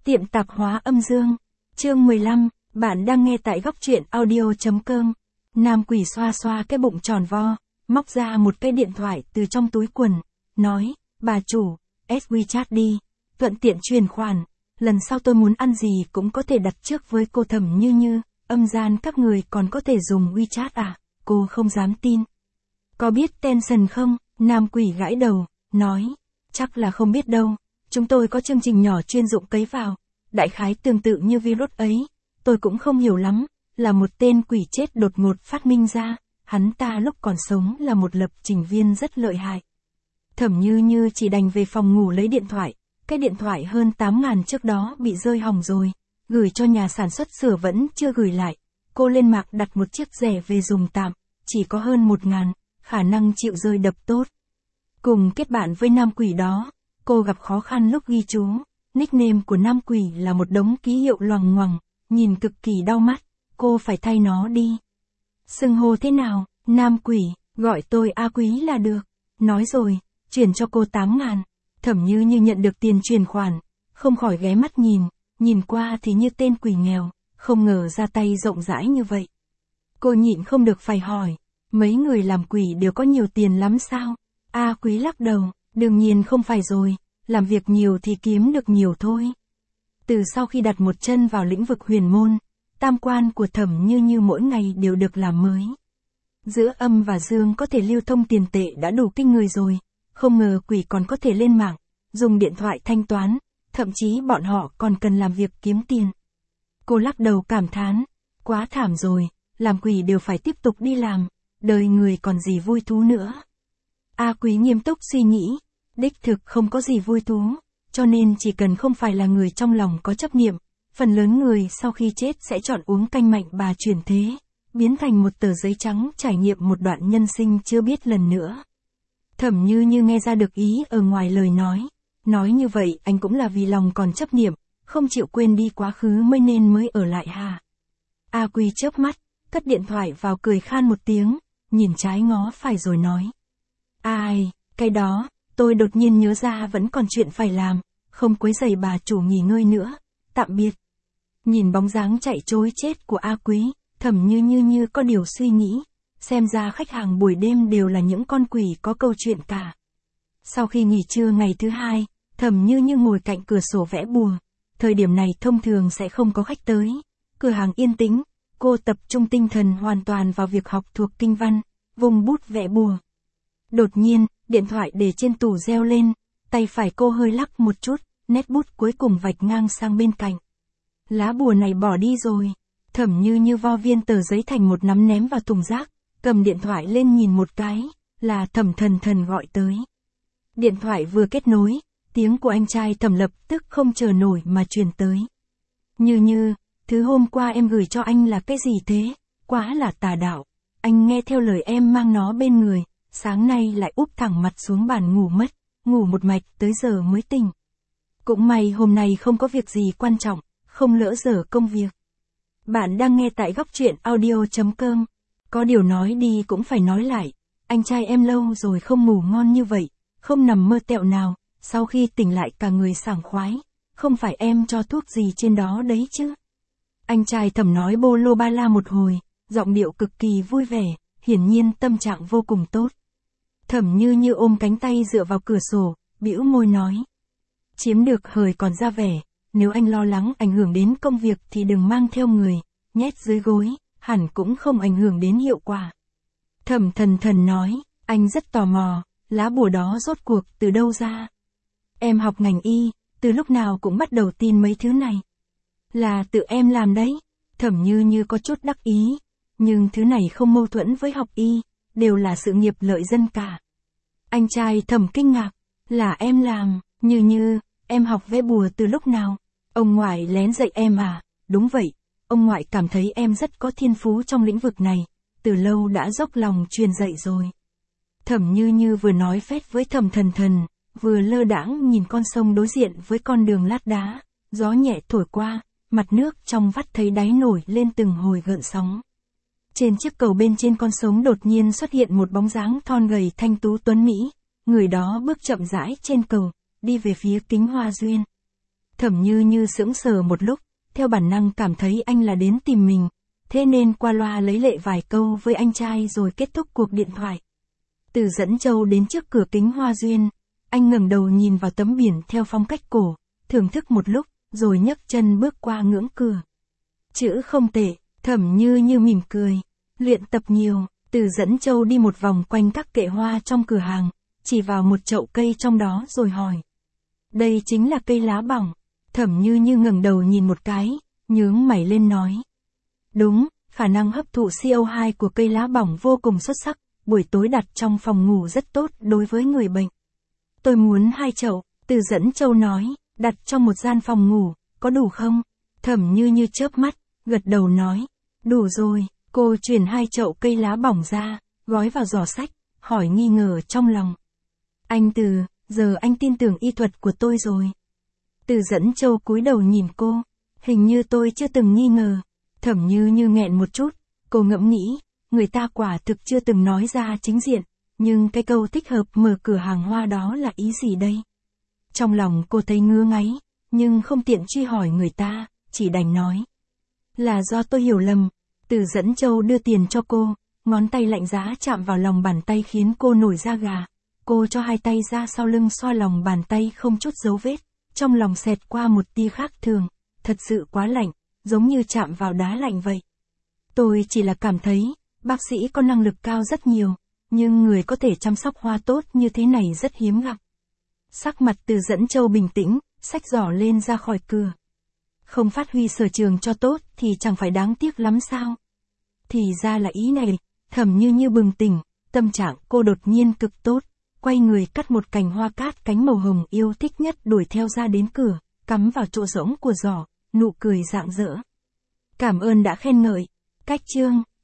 Tiệm tạp hóa âm dương. Chương 15, bạn đang nghe tại góc truyện audio.com. Nam quỷ xoa xoa cái bụng tròn vo, móc ra một cái điện thoại từ trong túi quần, nói, bà chủ, add WeChat đi, thuận tiện chuyển khoản, lần sau tôi muốn ăn gì cũng có thể đặt trước với cô Thẩm Như Như, âm gian các người còn có thể dùng WeChat à, cô không dám tin. Có biết Tencent không? Nam quỷ gãi đầu, nói, chắc là không biết đâu, chúng tôi có chương trình nhỏ chuyên dụng cấy vào, đại khái tương tự như virus ấy, tôi cũng không hiểu lắm, là một tên quỷ chết đột ngột phát minh ra, hắn ta lúc còn sống là một lập trình viên rất lợi hại. Thẩm Như Như chỉ đành về phòng ngủ lấy điện thoại, cái điện thoại hơn 8.000 trước đó bị rơi hỏng rồi, gửi cho nhà sản xuất sửa vẫn chưa gửi lại, cô lên mạng đặt một chiếc rẻ về dùng tạm, chỉ có hơn 1.000, khả năng chịu rơi đập tốt. Cùng kết bạn với nam quỷ đó, cô gặp khó khăn lúc ghi chú, nickname của nam quỷ là một đống ký hiệu loằng ngoằng, nhìn cực kỳ đau mắt, cô phải thay nó đi. Xưng hô thế nào? Nam quỷ, gọi tôi A Quý là được. Nói rồi, chuyển cho cô 8.000. Thẩm Như Như nhận được tiền chuyển khoản, không khỏi ghé mắt nhìn qua thì như tên quỷ nghèo, không ngờ ra tay rộng rãi như vậy. Cô nhịn không được phải hỏi, mấy người làm quỷ đều có nhiều tiền lắm sao? A Quý lắc đầu, đương nhiên không phải rồi, làm việc nhiều thì kiếm được nhiều thôi. Từ sau khi đặt một chân vào lĩnh vực huyền môn, tam quan của Thẩm Như Như mỗi ngày đều được làm mới. Giữa âm và dương có thể lưu thông tiền tệ đã đủ kinh người rồi, không ngờ quỷ còn có thể lên mạng, dùng điện thoại thanh toán, thậm chí bọn họ còn cần làm việc kiếm tiền. Cô lắc đầu cảm thán, quá thảm rồi, làm quỷ đều phải tiếp tục đi làm, đời người còn gì vui thú nữa. A Quý nghiêm túc suy nghĩ, đích thực không có gì vui thú, cho nên chỉ cần không phải là người trong lòng có chấp niệm, phần lớn người sau khi chết sẽ chọn uống canh mạnh bà chuyển thế, biến thành một tờ giấy trắng trải nghiệm một đoạn nhân sinh chưa biết lần nữa. Thẩm Như Như nghe ra được ý ở ngoài lời nói như vậy anh cũng là vì lòng còn chấp niệm, không chịu quên đi quá khứ mới ở lại hà. A Quý chớp mắt, cất điện thoại vào cười khan một tiếng, nhìn trái ngó phải rồi nói. Ai, cái đó, tôi đột nhiên nhớ ra vẫn còn chuyện phải làm, không quấy rầy bà chủ nghỉ ngơi nữa, tạm biệt. Nhìn bóng dáng chạy trối chết của A Quý, Thẩm Như Như có điều suy nghĩ, xem ra khách hàng buổi đêm đều là những con quỷ có câu chuyện cả. Sau khi nghỉ trưa ngày thứ hai, Thẩm Như Như ngồi cạnh cửa sổ vẽ bùa, thời điểm này thông thường sẽ không có khách tới, cửa hàng yên tĩnh, cô tập trung tinh thần hoàn toàn vào việc học thuộc kinh văn, vùng bút vẽ bùa. Đột nhiên, điện thoại để trên tủ reo lên, tay phải cô hơi lắc một chút, nét bút cuối cùng vạch ngang sang bên cạnh. Lá bùa này bỏ đi rồi. Thẩm Như Như vo viên tờ giấy thành một nắm ném vào thùng rác, cầm điện thoại lên nhìn một cái, là Thẩm Thần Thần gọi tới. Điện thoại vừa kết nối, tiếng của anh trai Thẩm lập tức không chờ nổi mà truyền tới. Như, thứ hôm qua em gửi cho anh là cái gì thế? Quá là tà đạo. Anh nghe theo lời em mang nó bên người, sáng nay lại úp thẳng mặt xuống bàn ngủ mất, ngủ một mạch tới giờ mới tỉnh. Cũng may hôm nay không có việc gì quan trọng, không lỡ dở công việc. Bạn đang nghe tại góc truyện audio.com. Có điều nói đi cũng phải nói lại, anh trai em lâu rồi không ngủ ngon như vậy, không nằm mơ tẹo nào, sau khi tỉnh lại cả người sảng khoái, không phải em cho thuốc gì trên đó đấy chứ. Anh trai Thẩm nói bô lô ba la một hồi, giọng điệu cực kỳ vui vẻ, hiển nhiên tâm trạng vô cùng tốt. Thẩm Như Như ôm cánh tay dựa vào cửa sổ, bĩu môi nói. Chiếm được hời còn ra vẻ, nếu anh lo lắng ảnh hưởng đến công việc thì đừng mang theo người, nhét dưới gối, hẳn cũng không ảnh hưởng đến hiệu quả. Thẩm Thần Thần nói, anh rất tò mò, lá bùa đó rốt cuộc từ đâu ra? Em học ngành y, từ lúc nào cũng bắt đầu tin mấy thứ này. Là tự em làm đấy. Thẩm Như Như có chút đắc ý, nhưng thứ này không mâu thuẫn với học y, đều là sự nghiệp lợi dân cả. Anh trai Thẩm kinh ngạc, là em làm, Như, em học vẽ bùa từ lúc nào? Ông ngoại lén dạy em à? Đúng vậy, ông ngoại cảm thấy em rất có thiên phú trong lĩnh vực này, từ lâu đã dốc lòng truyền dạy rồi. Thẩm Như Như vừa nói phét với Thẩm Thần Thần, vừa lơ đãng nhìn con sông đối diện với con đường lát đá, gió nhẹ thổi qua, mặt nước trong vắt thấy đáy nổi lên từng hồi gợn sóng. Trên chiếc cầu bên trên con sông đột nhiên xuất hiện một bóng dáng thon gầy thanh tú tuấn mỹ, người đó bước chậm rãi trên cầu, đi về phía Kính Hoa Duyên. Thẩm Như Như sững sờ một lúc, theo bản năng cảm thấy anh là đến tìm mình, thế nên qua loa lấy lệ vài câu với anh trai rồi kết thúc cuộc điện thoại. Từ Dẫn Châu đến trước cửa kính hoa duyên, anh ngẩng đầu nhìn vào tấm biển theo phong cách cổ, thưởng thức một lúc, rồi nhấc chân bước qua ngưỡng cửa. Chữ không tệ, Thẩm Như Như mỉm cười. Luyện tập nhiều, Từ Dẫn Châu đi một vòng quanh các kệ hoa trong cửa hàng, chỉ vào một chậu cây trong đó rồi hỏi. Đây chính là cây lá bỏng. Thẩm Như Như ngẩng đầu nhìn một cái, nhướng mày lên nói. Đúng, khả năng hấp thụ CO2 của cây lá bỏng vô cùng xuất sắc, buổi tối đặt trong phòng ngủ rất tốt đối với người bệnh. Tôi muốn 2 chậu, Từ Dẫn Châu nói, đặt trong một gian phòng ngủ, có đủ không? Thẩm Như Như chớp mắt, gật đầu nói, đủ rồi. Cô chuyển 2 chậu cây lá bỏng ra, gói vào giỏ sách, hỏi nghi ngờ trong lòng. Anh Từ, giờ anh tin tưởng y thuật của tôi rồi. Từ Dẫn Châu cúi đầu nhìn cô, hình như tôi chưa từng nghi ngờ. Thẩm Như Như nghẹn một chút, cô ngẫm nghĩ, người ta quả thực chưa từng nói ra chính diện, nhưng cái câu thích hợp mở cửa hàng hoa đó là ý gì đây? Trong lòng cô thấy ngứa ngáy, nhưng không tiện truy hỏi người ta, chỉ đành nói. Là do tôi hiểu lầm. Từ Dẫn Châu đưa tiền cho cô, ngón tay lạnh giá chạm vào lòng bàn tay khiến cô nổi da gà. Cô cho 2 tay ra sau lưng xoa lòng bàn tay không chút dấu vết, trong lòng xẹt qua một tia khác thường, thật sự quá lạnh, giống như chạm vào đá lạnh vậy. Tôi chỉ là cảm thấy, bác sĩ có năng lực cao rất nhiều, nhưng người có thể chăm sóc hoa tốt như thế này rất hiếm gặp. Sắc mặt Từ Dẫn Châu bình tĩnh, xách giỏ lên ra khỏi cửa. Không phát huy sở trường cho tốt thì chẳng phải đáng tiếc lắm sao? Thì ra là ý này, Thẩm Như Như bừng tỉnh, tâm trạng cô đột nhiên cực tốt, quay người cắt một cành hoa cát cánh màu hồng yêu thích nhất đuổi theo ra đến cửa, cắm vào chỗ rỗng của giỏ, nụ cười rạng rỡ. Cảm ơn đã khen ngợi. Cách chương